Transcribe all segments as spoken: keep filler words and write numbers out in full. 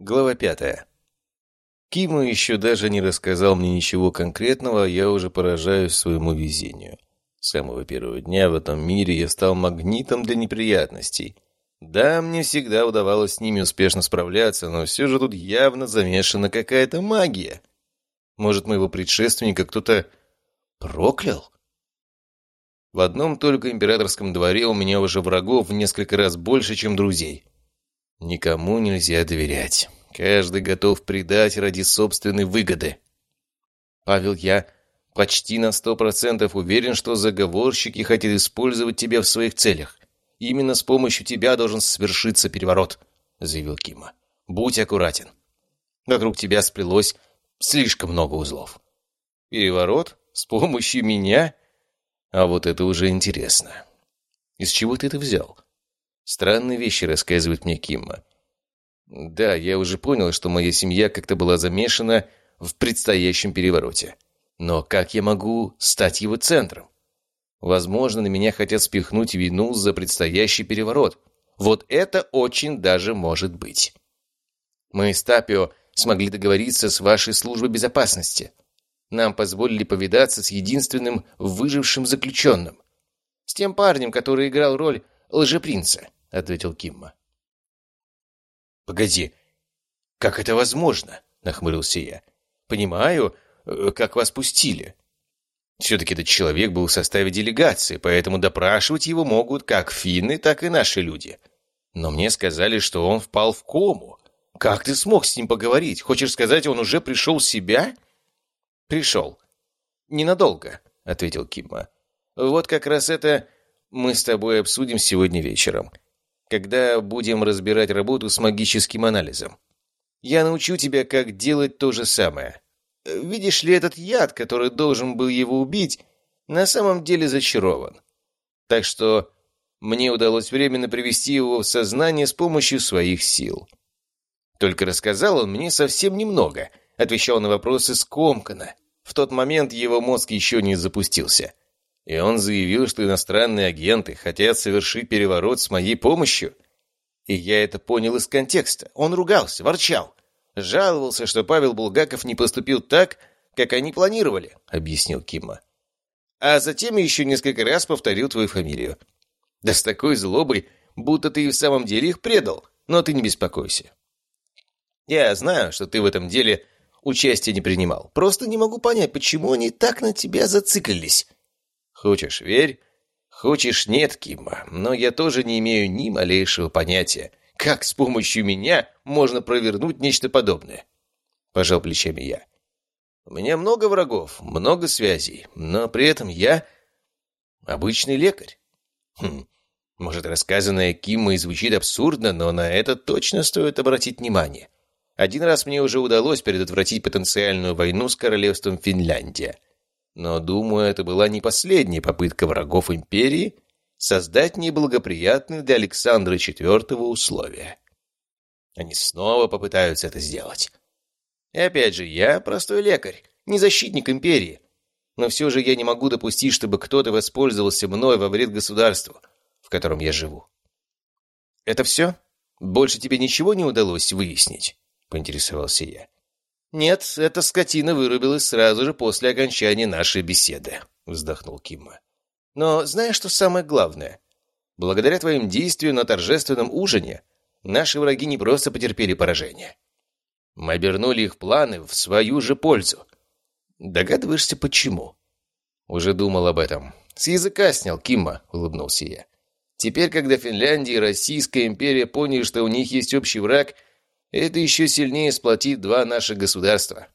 Глава пятая. Кима еще даже не рассказал мне ничего конкретного, а я уже поражаюсь своему везению. С самого первого дня в этом мире я стал магнитом для неприятностей. Да, мне всегда удавалось с ними успешно справляться, но все же тут явно замешана какая-то магия. Может, моего предшественника кто-то проклял? В одном только императорском дворе у меня уже врагов в несколько раз больше, чем друзей. Никому нельзя доверять. Каждый готов предать ради собственной выгоды. Павел, я почти на сто процентов уверен, что заговорщики хотят использовать тебя в своих целях. Именно с помощью тебя должен свершиться переворот, заявил Кима. Будь аккуратен. Вокруг тебя сплелось слишком много узлов. Переворот? С помощью меня? А вот это уже интересно. Из чего ты это взял? Странные вещи рассказывает мне Кимма. Да, я уже понял, что моя семья как-то была замешана в предстоящем перевороте. Но как я могу стать его центром? Возможно, на меня хотят спихнуть вину за предстоящий переворот. Вот это очень даже может быть. Мы с Тапио смогли договориться с вашей службой безопасности. Нам позволили повидаться с единственным выжившим заключенным. С тем парнем, который играл роль лжепринца, ответил Кимма. «Погоди, как это возможно?» — нахмурился я. «Понимаю, как вас пустили. Все-таки этот человек был в составе делегации, поэтому допрашивать его могут как финны, так и наши люди. Но мне сказали, что он впал в кому. Как ты смог с ним поговорить? Хочешь сказать, он уже пришел в себя?» «Пришел. Ненадолго», — ответил Кимма. «Вот как раз это мы с тобой обсудим сегодня вечером, когда будем разбирать работу с магическим анализом. Я научу тебя, как делать то же самое. Видишь ли, этот яд, который должен был его убить, на самом деле зачарован. Так что мне удалось временно привести его в сознание с помощью своих сил. Только рассказал он мне совсем немного, отвечал на вопросы скомканно. В тот момент его мозг еще не запустился. И он заявил, что иностранные агенты хотят совершить переворот с моей помощью. И я это понял из контекста. Он ругался, ворчал. Жаловался, что Павел Булгаков не поступил так, как они планировали, объяснил Кимма. А затем еще несколько раз повторил твою фамилию. Да с такой злобой, будто ты и в самом деле их предал. Но ты не беспокойся. Я знаю, что ты в этом деле участия не принимал. Просто не могу понять, почему они так на тебя зациклились. Хочешь — верь, хочешь — нет, Кимма, но я тоже не имею ни малейшего понятия, как с помощью меня можно провернуть нечто подобное. Пожал плечами я. У меня много врагов, много связей, но при этом я обычный лекарь. Хм, может, рассказанное Киммой звучит абсурдно, но на это точно стоит обратить внимание. Один раз мне уже удалось предотвратить потенциальную войну с королевством Финляндия. Но, думаю, это была не последняя попытка врагов империи создать неблагоприятные для Александра четвёртого условия. Они снова попытаются это сделать. И опять же, я простой лекарь, не защитник империи. Но все же я не могу допустить, чтобы кто-то воспользовался мной во вред государству, в котором я живу. «Это все? Больше тебе ничего не удалось выяснить?» — поинтересовался я. «Нет, эта скотина вырубилась сразу же после окончания нашей беседы», — вздохнул Кимма. «Но знаешь, что самое главное? Благодаря твоим действиям на торжественном ужине наши враги не просто потерпели поражение. Мы обернули их планы в свою же пользу. Догадываешься, почему?» «Уже думал об этом. С языка снял, Кимма», — улыбнулся я. «Теперь, когда Финляндия и Российская империя поняли, что у них есть общий враг, это еще сильнее сплотит два наших государства».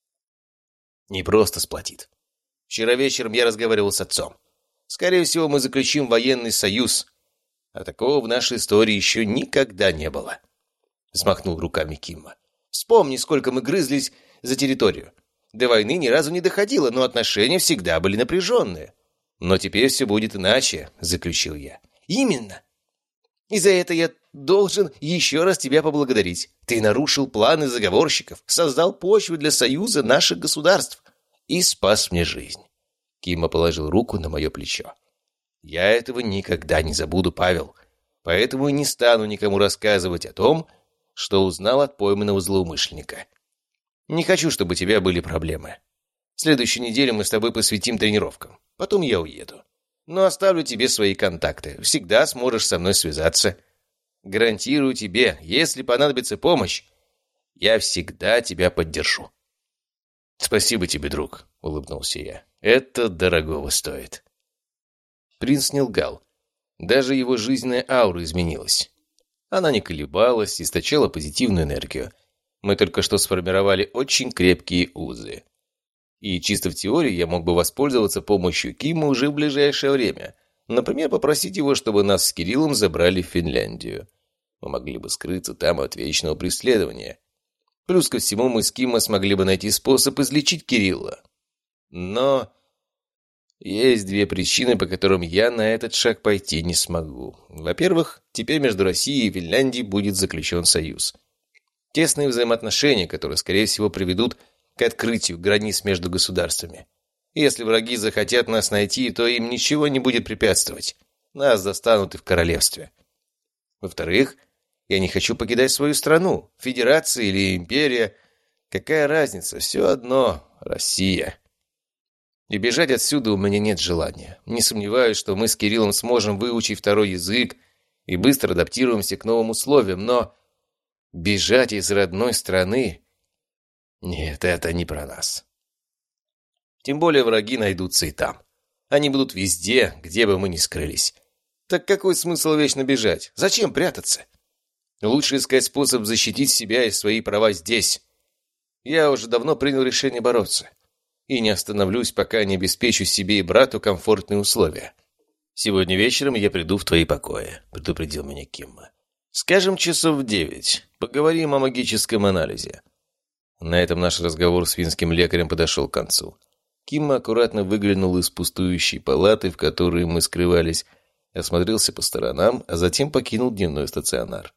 «Не просто сплотит. Вчера вечером я разговаривал с отцом. Скорее всего, мы заключим военный союз. А такого в нашей истории еще никогда не было», — взмахнул руками Кимма. «Вспомни, сколько мы грызлись за территорию. До войны ни разу не доходило, но отношения всегда были напряженные. Но теперь все будет иначе», — заключил я. «Именно. И за это я должен еще раз тебя поблагодарить. Ты нарушил планы заговорщиков, создал почву для союза наших государств и спас мне жизнь». Кимма положил руку на мое плечо. «Я этого никогда не забуду, Павел, поэтому и не стану никому рассказывать о том, что узнал от пойманного злоумышленника. Не хочу, чтобы у тебя были проблемы. Следующую неделю мы с тобой посвятим тренировкам. Потом я уеду. Но оставлю тебе свои контакты. Всегда сможешь со мной связаться. Гарантирую тебе, если понадобится помощь, я всегда тебя поддержу». «Спасибо тебе, друг», — улыбнулся я. «Это дорогого стоит». Принц не лгал. Даже его жизненная аура изменилась. Она не колебалась, источала позитивную энергию. Мы только что сформировали очень крепкие узы. И чисто в теории я мог бы воспользоваться помощью Кима уже в ближайшее время. Например, попросить его, чтобы нас с Кириллом забрали в Финляндию. Мы могли бы скрыться там от вечного преследования. Плюс ко всему мы с Кимом смогли бы найти способ излечить Кирилла. Но есть две причины, по которым я на этот шаг пойти не смогу. Во-первых, теперь между Россией и Финляндией будет заключен союз. Тесные взаимоотношения, которые, скорее всего, приведут к открытию границ между государствами. Если враги захотят нас найти, то им ничего не будет препятствовать. Нас застанут и в королевстве. Во-вторых, я не хочу покидать свою страну. Федерация или империя. Какая разница? Все одно. Россия. И бежать отсюда у меня нет желания. Не сомневаюсь, что мы с Кириллом сможем выучить второй язык и быстро адаптируемся к новым условиям, но бежать из родной страны... Нет, это не про нас. Тем более враги найдутся и там. Они будут везде, где бы мы ни скрылись. Так какой смысл вечно бежать? Зачем прятаться? Лучше искать способ защитить себя и свои права здесь. Я уже давно принял решение бороться. И не остановлюсь, пока не обеспечу себе и брату комфортные условия. «Сегодня вечером я приду в твои покои», — предупредил меня Кимма. «Скажем, часов в девять. Поговорим о магическом анализе». На этом наш разговор с финским лекарем подошел к концу. Кимма аккуратно выглянул из пустующей палаты, в которой мы скрывались, осмотрелся по сторонам, а затем покинул дневной стационар.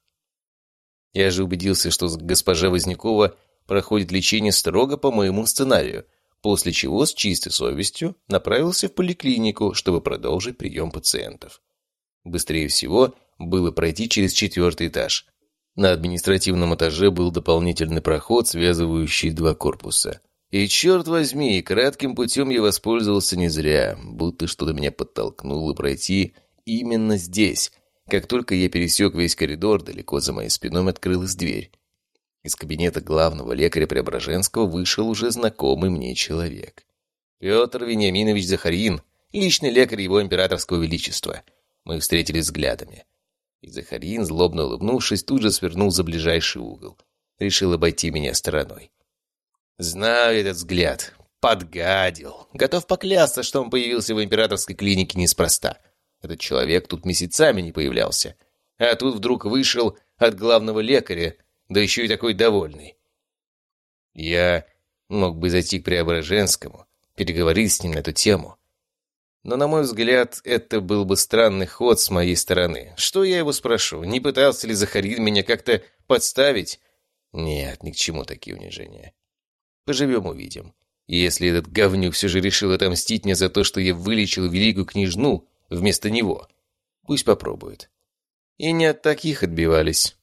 Я же убедился, что госпожа Вознякова проходит лечение строго по моему сценарию, после чего с чистой совестью направился в поликлинику, чтобы продолжить прием пациентов. Быстрее всего было пройти через четвертый этаж. На административном этаже был дополнительный проход, связывающий два корпуса. И, черт возьми, кратким путем я воспользовался не зря, будто что-то меня подтолкнуло пройти именно здесь. Как только я пересек весь коридор, далеко за моей спиной открылась дверь. Из кабинета главного лекаря Преображенского вышел уже знакомый мне человек. Петр Вениаминович Захарин, личный лекарь его императорского величества. Мы встретились взглядами. И Захарин, злобно улыбнувшись, тут же свернул за ближайший угол. Решил обойти меня стороной. Знаю этот взгляд. Подгадил. Готов поклясться, что он появился в императорской клинике неспроста. Этот человек тут месяцами не появлялся. А тут вдруг вышел от главного лекаря, да еще и такой довольный. Я мог бы зайти к Преображенскому, переговорить с ним на эту тему. Но, на мой взгляд, это был бы странный ход с моей стороны. Что я его спрошу? Не пытался ли Захарин меня как-то подставить? Нет, ни к чему такие унижения. Поживем, увидим. И если этот говнюк все же решил отомстить мне за то, что я вылечил великую княжну вместо него, пусть попробует. И не от таких отбивались.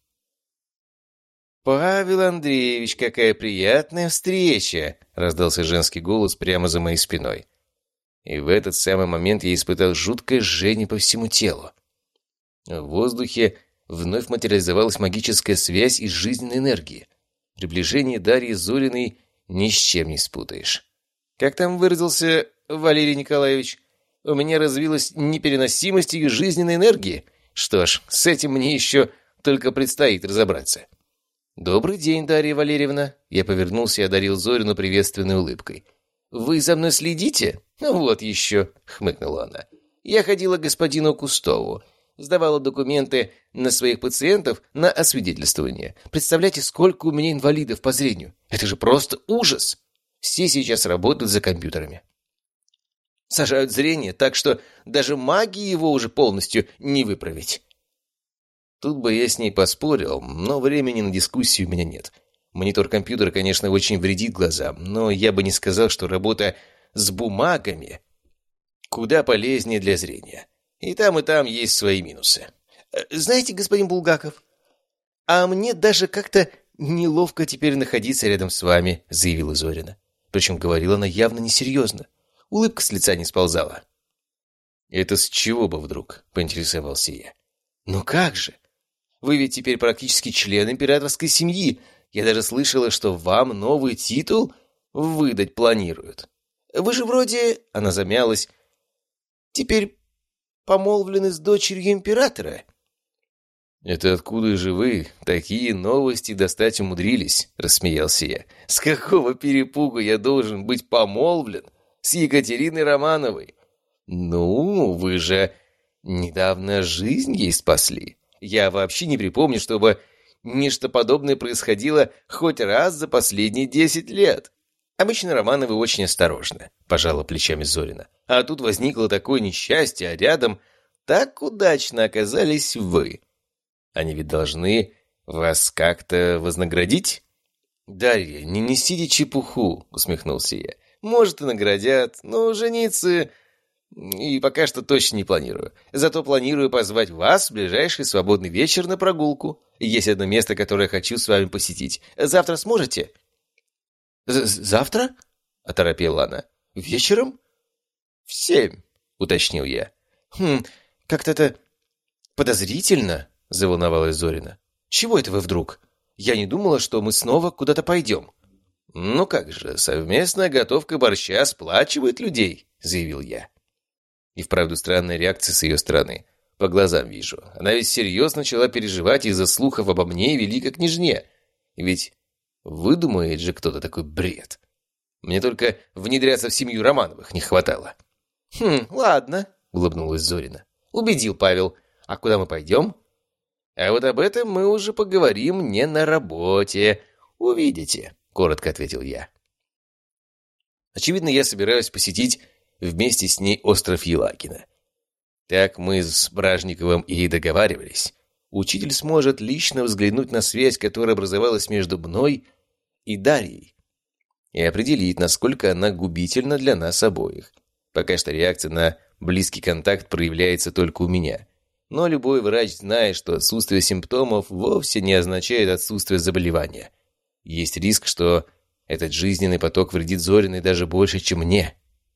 «Павел Андреевич, какая приятная встреча!» — раздался женский голос прямо за моей спиной. И в этот самый момент я испытал жуткое жжение по всему телу. В воздухе вновь материализовалась магическая связь из жизненной энергии. Приближение Дарьи Зориной ни с чем не спутаешь. Как там выразился Валерий Николаевич? У меня развилась непереносимость ее жизненной энергии. Что ж, с этим мне еще только предстоит разобраться. «Добрый день, Дарья Валерьевна!» Я повернулся и одарил Зорину приветственной улыбкой. «Вы за мной следите?» «Ну вот еще», — хмыкнула она. «Я ходила к господину Кустову, сдавала документы на своих пациентов на освидетельствование. Представляете, сколько у меня инвалидов по зрению? Это же просто ужас! Все сейчас работают за компьютерами. Сажают зрение так, что даже магии его уже полностью не выправить». Тут бы я с ней поспорил, но времени на дискуссию у меня нет. Монитор компьютера, конечно, очень вредит глазам, но я бы не сказал, что работа с бумагами куда полезнее для зрения. И там, и там есть свои минусы. «Знаете, господин Булгаков, «А мне даже как-то неловко теперь находиться рядом с вами», — заявила Зорина. Причем говорила она явно несерьезно. Улыбка с лица не сползала. «Это с чего бы вдруг?» — поинтересовался я. «Ну как же? Вы ведь теперь практически член императорской семьи. Я даже слышала, что вам новый титул выдать планируют. Вы же вроде...» — она замялась. «Теперь помолвлены с дочерью императора». «Это откуда же вы такие новости достать умудрились?» — рассмеялся я. «С какого перепугу я должен быть помолвлен с Екатериной Романовой? Ну, вы же недавно жизнь ей спасли. Я вообще не припомню, чтобы нечто подобное происходило хоть раз за последние десять лет. Обычно Романовы очень осторожны», — пожала плечами Зорина. «А тут возникло такое несчастье, а рядом так удачно оказались вы. Они ведь должны вас как-то вознаградить?» «Дарья, не несите чепуху», — усмехнулся я. «Может, и наградят, но жениться и пока что точно не планирую. Зато планирую позвать вас в ближайший свободный вечер на прогулку. Есть одно место, которое хочу с вами посетить. Завтра сможете?» «Завтра?» — оторопела она. «Вечером?» «В семь», — уточнил я. «Хм, как-то это подозрительно», — заволновалась Зорина. «Чего это вы вдруг? Я не думала, что мы снова куда-то пойдем». «Ну как же, совместная готовка борща сплачивает людей», — заявил я. И вправду странная реакция с ее стороны. По глазам вижу. Она ведь серьезно начала переживать из-за слухов обо мне и великой княжне. Ведь выдумает же кто-то такой бред. Мне только внедряться в семью Романовых не хватало. «Хм, ладно», — улыбнулась Зорина. «Убедил Павел. А куда мы пойдем?» «А вот об этом мы уже поговорим не на работе. Увидите», — коротко ответил я. Очевидно, я собираюсь посетить вместе с ней остров Елагина. Так мы с Бражниковым и договаривались. Учитель сможет лично взглянуть на связь, которая образовалась между мной и Дарьей, и определить, насколько она губительна для нас обоих. Пока что реакция на близкий контакт проявляется только у меня. Но любой врач знает, что отсутствие симптомов вовсе не означает отсутствие заболевания. Есть риск, что этот жизненный поток вредит Зориной даже больше, чем мне.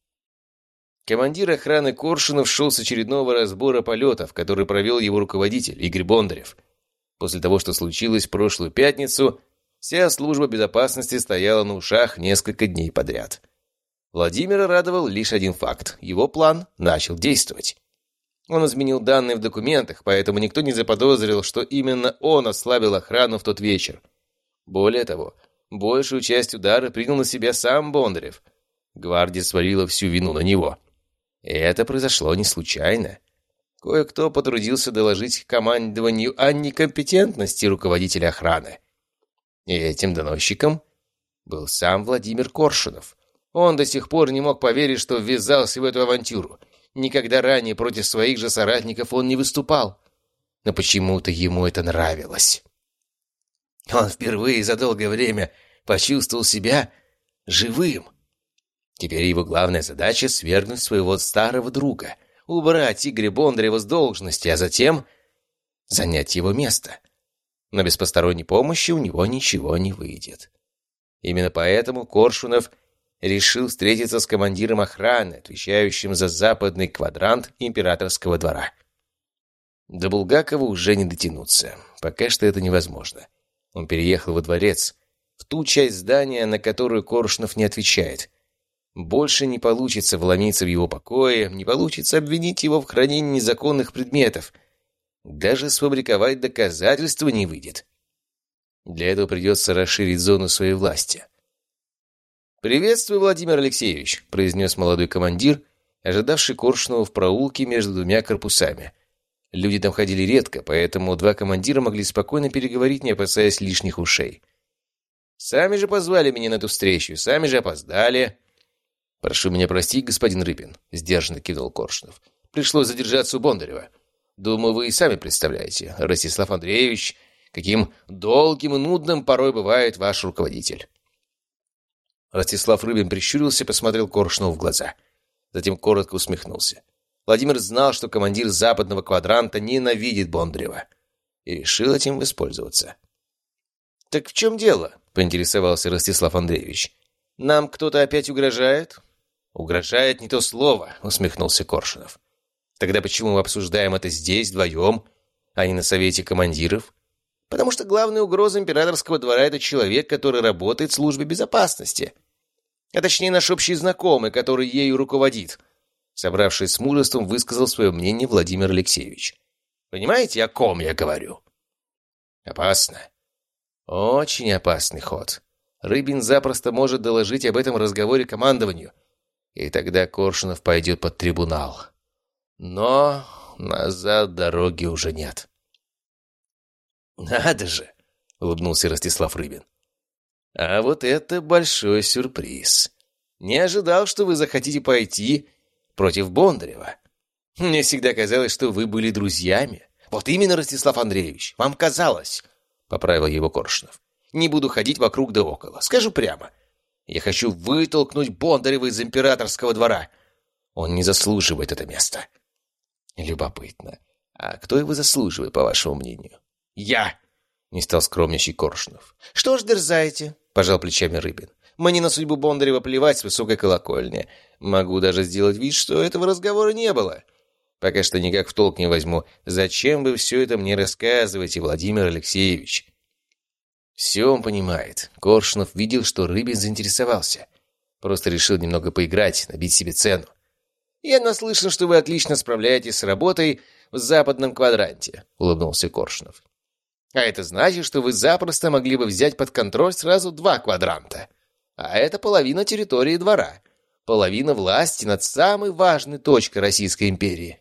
Командир охраны Коршунов шел с очередного разбора полетов, который провел его руководитель Игорь Бондарев. После того, что случилось в прошлую пятницу, вся служба безопасности стояла на ушах несколько дней подряд. Владимира радовал лишь один факт – его план начал действовать. Он изменил данные в документах, поэтому никто не заподозрил, что именно он ослабил охрану в тот вечер. Более того, большую часть удара принял на себя сам Бондарев. Гвардия свалила всю вину на него. И это произошло не случайно. Кое-кто потрудился доложить командованию о некомпетентности руководителя охраны. И этим доносчиком был сам Владимир Коршунов. Он до сих пор не мог поверить, что ввязался в эту авантюру. Никогда ранее против своих же соратников он не выступал. Но почему-то ему это нравилось. Он впервые за долгое время почувствовал себя живым. Теперь его главная задача — свергнуть своего старого друга, убрать Игоря Бондарева с должности, а затем занять его место. Но без посторонней помощи у него ничего не выйдет. Именно поэтому Коршунов решил встретиться с командиром охраны, отвечающим за западный квадрант императорского двора. До Булгакова уже не дотянуться. Пока что это невозможно. Он переехал во дворец, в ту часть здания, на которую Коршунов не отвечает. Больше не получится вломиться в его покои, не получится обвинить его в хранении незаконных предметов. Даже сфабриковать доказательства не выйдет. Для этого придется расширить зону своей власти. «Приветствую, Владимир Алексеевич», — произнес молодой командир, ожидавший Коршунова в проулке между двумя корпусами. Люди там ходили редко, поэтому два командира могли спокойно переговорить, не опасаясь лишних ушей. «Сами же позвали меня на эту встречу, сами же опоздали». «Прошу меня простить, господин Рыбин», — сдержанно кивнул Коршунов. «Пришлось задержаться у Бондарева. Думаю, вы и сами представляете, Ростислав Андреевич, каким долгим и нудным порой бывает ваш руководитель». Ростислав Рыбин прищурился и посмотрел Коршунову в глаза. Затем коротко усмехнулся. Владимир знал, что командир западного квадранта ненавидит Бондарева. и решил этим воспользоваться. «Так в чем дело?» — поинтересовался Ростислав Андреевич. «Нам кто-то опять угрожает?» «Угрожает не то слово», — усмехнулся Коршунов. «Тогда почему мы обсуждаем это здесь, вдвоем, а не на совете командиров?» «Потому что главная угроза императорского двора — это человек, который работает в службе безопасности. А точнее, наш общий знакомый, который ею руководит», — собравшись с мужеством, высказал свое мнение Владимир Алексеевич. «Понимаете, о ком я говорю?» «Опасно. Очень опасный ход. Рыбин запросто может доложить об этом разговоре командованию, и тогда Коршунов пойдет под трибунал. Но назад дороги уже нет». «Надо же!» — улыбнулся Ростислав Рыбин. «А вот это большой сюрприз. Не ожидал, что вы захотите пойти против Бондарева. Мне всегда казалось, что вы были друзьями». «Вот именно, Ростислав Андреевич, вам казалось», — поправил его Коршунов. «Не буду ходить вокруг да около. Скажу прямо. Я хочу вытолкнуть Бондарева из императорского двора. Он не заслуживает это место». «Любопытно. А кто его заслуживает, по вашему мнению?» «Я!» — не стал скромничать Коршунов. «Что ж дерзаете?» — пожал плечами Рыбин. «Мне на судьбу Бондарева плевать с высокой колокольни. Могу даже сделать вид, что этого разговора не было. Пока что никак в толк не возьму. Зачем вы все это мне рассказываете, Владимир Алексеевич?» Все он понимает. Коршунов видел, что Рыбин заинтересовался. Просто решил немного поиграть, набить себе цену. «Я наслышан, что вы отлично справляетесь с работой в западном квадранте», — улыбнулся Коршунов. «А это значит, что вы запросто могли бы взять под контроль сразу два квадранта. А это половина территории двора, половина власти над самой важной точкой Российской империи».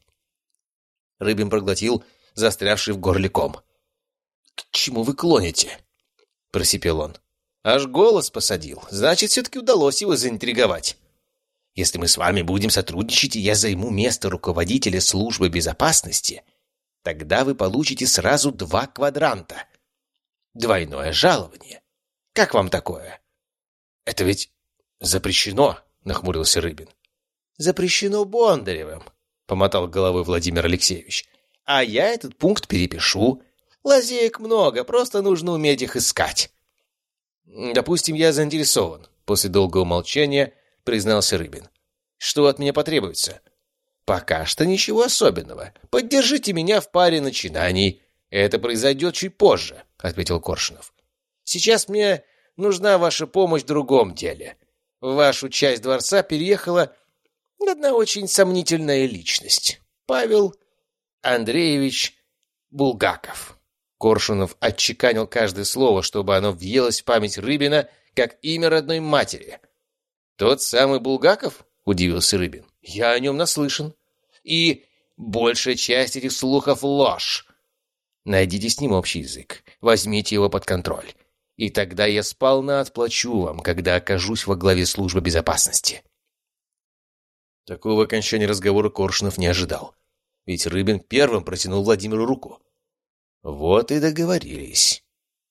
Рыбин проглотил застрявший в горле ком. «К чему вы клоните?» — просипел он. «Аж голос посадил. Значит, все-таки удалось его заинтриговать. Если мы с вами будем сотрудничать, и я займу место руководителя службы безопасности, тогда вы получите сразу два квадранта. Двойное жалование. Как вам такое?» «Это ведь запрещено», — нахмурился Рыбин. «Запрещено Бондаревым», — помотал головой Владимир Алексеевич. «А я этот пункт перепишу. Лазеек много, просто нужно уметь их искать». «Допустим, я заинтересован», — после долгого молчания признался Рыбин. «Что от меня потребуется?» «Пока что ничего особенного. Поддержите меня в паре начинаний. Это произойдет чуть позже», — ответил Коршунов. «Сейчас мне нужна ваша помощь в другом деле. В вашу часть дворца переехала одна очень сомнительная личность. Павел Андреевич Булгаков». Коршунов отчеканил каждое слово, чтобы оно въелось в память Рыбина, как имя родной матери. «Тот самый Булгаков?» — удивился Рыбин. «Я о нем наслышан. И большая часть этих слухов — ложь. Найдите с ним общий язык, возьмите его под контроль, и тогда я сполна отплачу вам, когда окажусь во главе службы безопасности». Такого окончания разговора Коршунов не ожидал, ведь Рыбин первым протянул Владимиру руку. Вот и договорились.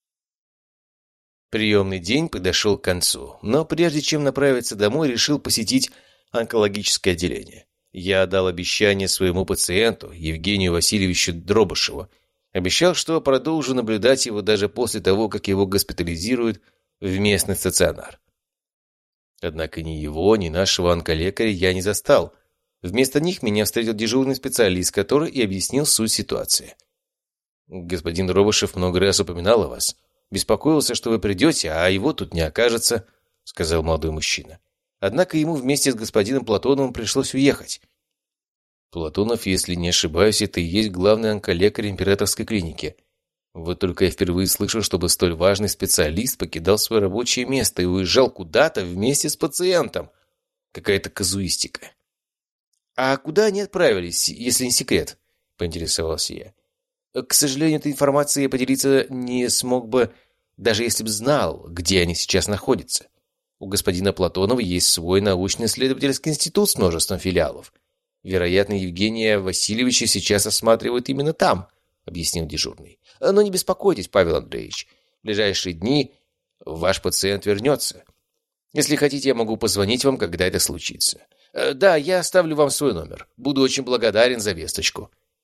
Приемный день подошел к концу, но прежде чем направиться домой, решил посетить онкологическое отделение. Я дал обещание своему пациенту, Евгению Васильевичу Дробышеву. Обещал, что продолжу наблюдать его даже после того, как его госпитализируют в местный стационар. Однако ни его, ни нашего онколекаря я не застал. Вместо них меня встретил дежурный специалист, который и объяснил суть ситуации. «Господин Дробышев много раз упоминал о вас. Беспокоился, что вы придете, а его тут не окажется», — сказал молодой мужчина. Однако ему вместе с господином Платоновым пришлось уехать. Платонов, если не ошибаюсь, это и есть главный онколекарь императорской клиники. Вот только я впервые слышал, чтобы столь важный специалист покидал свое рабочее место и уезжал куда-то вместе с пациентом. Какая-то казуистика. «А куда они отправились, если не секрет?» — поинтересовался я. «К сожалению, этой информацией я поделиться не смог бы, даже если бы знал, где они сейчас находятся. У господина Платонова есть свой научно-исследовательский институт с множеством филиалов. Вероятно, Евгения Васильевича сейчас осматривают именно там», — объяснил дежурный. «Но не беспокойтесь, Павел Андреевич. В ближайшие дни ваш пациент вернется. Если хотите, я могу позвонить вам, когда это случится. Да, я оставлю вам свой номер. Буду очень благодарен за весточку».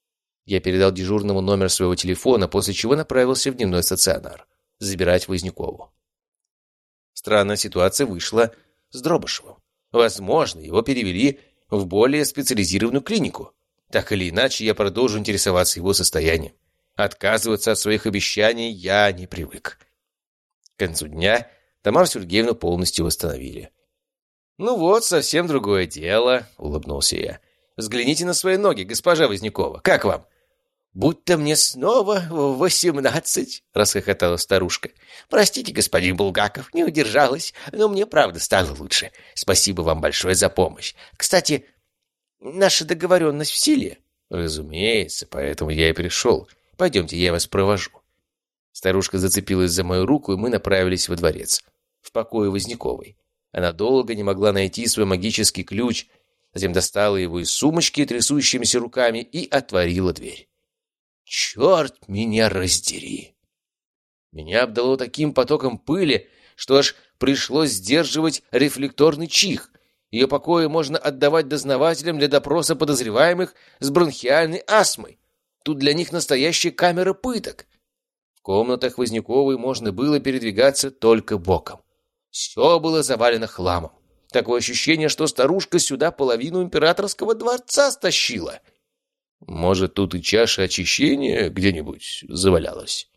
Я передал дежурному номер своего телефона, после чего направился в дневной стационар забирать Вознякову. Странная ситуация вышла с Дробышевым. Возможно, его перевели в более специализированную клинику. Так или иначе, я продолжу интересоваться его состоянием. Отказываться от своих обещаний я не привык. К концу дня Тамару Сергеевну полностью восстановили. «Ну вот, совсем другое дело», — улыбнулся я. «Взгляните на свои ноги, госпожа Вознякова. Как вам?» «Будто мне снова восемнадцать», — расхохотала старушка. «Простите, господин Булгаков, не удержалась, но мне правда стало лучше. Спасибо вам большое за помощь. Кстати, наша договоренность в силе?» «Разумеется, поэтому я и пришел. Пойдемте, я вас провожу». Старушка зацепилась за мою руку, и мы направились во дворец, в покое Возняковой. Она долго не могла найти свой магический ключ, затем достала его из сумочки трясущимися руками и отворила дверь. «Черт меня раздери!» Меня обдало таким потоком пыли, что аж пришлось сдерживать рефлекторный чих. Ее покои можно отдавать дознавателям для допроса подозреваемых с бронхиальной астмой. Тут для них настоящая камера пыток. В комнатах Возняковой можно было передвигаться только боком. Все было завалено хламом. Такое ощущение, что старушка сюда половину императорского дворца стащила. Может, тут и чаша очищения где-нибудь завалялась?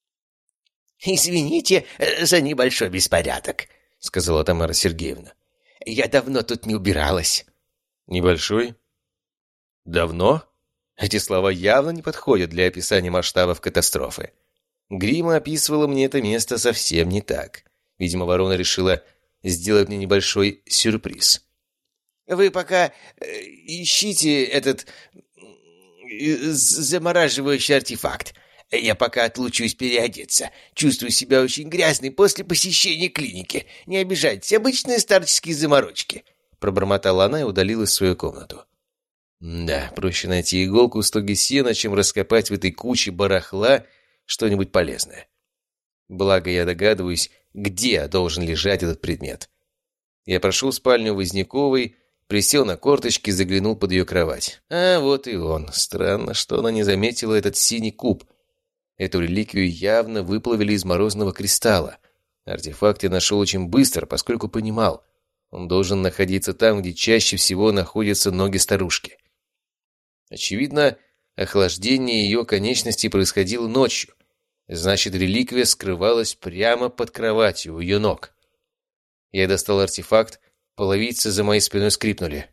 «Извините за небольшой беспорядок», — сказала Тамара Сергеевна. «Я давно тут не убиралась». «Небольшой? Давно?» Эти слова явно не подходят для описания масштабов катастрофы. Грима описывала мне это место совсем не так. Видимо, ворона решила сделать мне небольшой сюрприз. «Вы пока ищите этот замораживающий артефакт. Я пока отлучусь переодеться. Чувствую себя очень грязной после посещения клиники. Не обижайтесь, обычные старческие заморочки», — пробормотала она и удалилась в свою комнату. Да, проще найти иголку в стоге сена, чем раскопать в этой куче барахла что-нибудь полезное. Благо, я догадываюсь, где должен лежать этот предмет. Я прошел в спальню Возняковой, присел на корточки и заглянул под ее кровать. А вот и он. Странно, что она не заметила этот синий куб. Эту реликвию явно выплавили из морозного кристалла. Артефакт я нашел очень быстро, поскольку понимал, он должен находиться там, где чаще всего находятся ноги старушки. Очевидно, охлаждение ее конечностей происходило ночью. Значит, реликвия скрывалась прямо под кроватью у ее ног. Я достал артефакт, половицы за моей спиной скрипнули.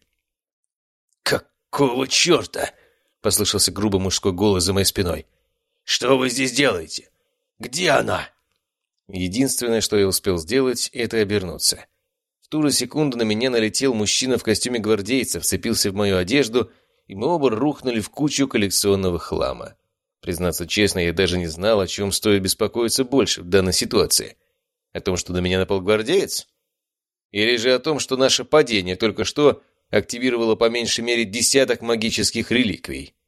«Какого черта?» — послышался грубый мужской голос за моей спиной. «Что вы здесь делаете? Где она?» Единственное, что я успел сделать, это обернуться. В ту же секунду на меня налетел мужчина в костюме гвардейца, вцепился в мою одежду, и мы оба рухнули в кучу коллекционного хлама. Признаться честно, я даже не знал, о чем стоит беспокоиться больше в данной ситуации. О том, что на меня напал гвардеец? Или же о том, что наше падение только что активировало по меньшей мере десяток магических реликвий?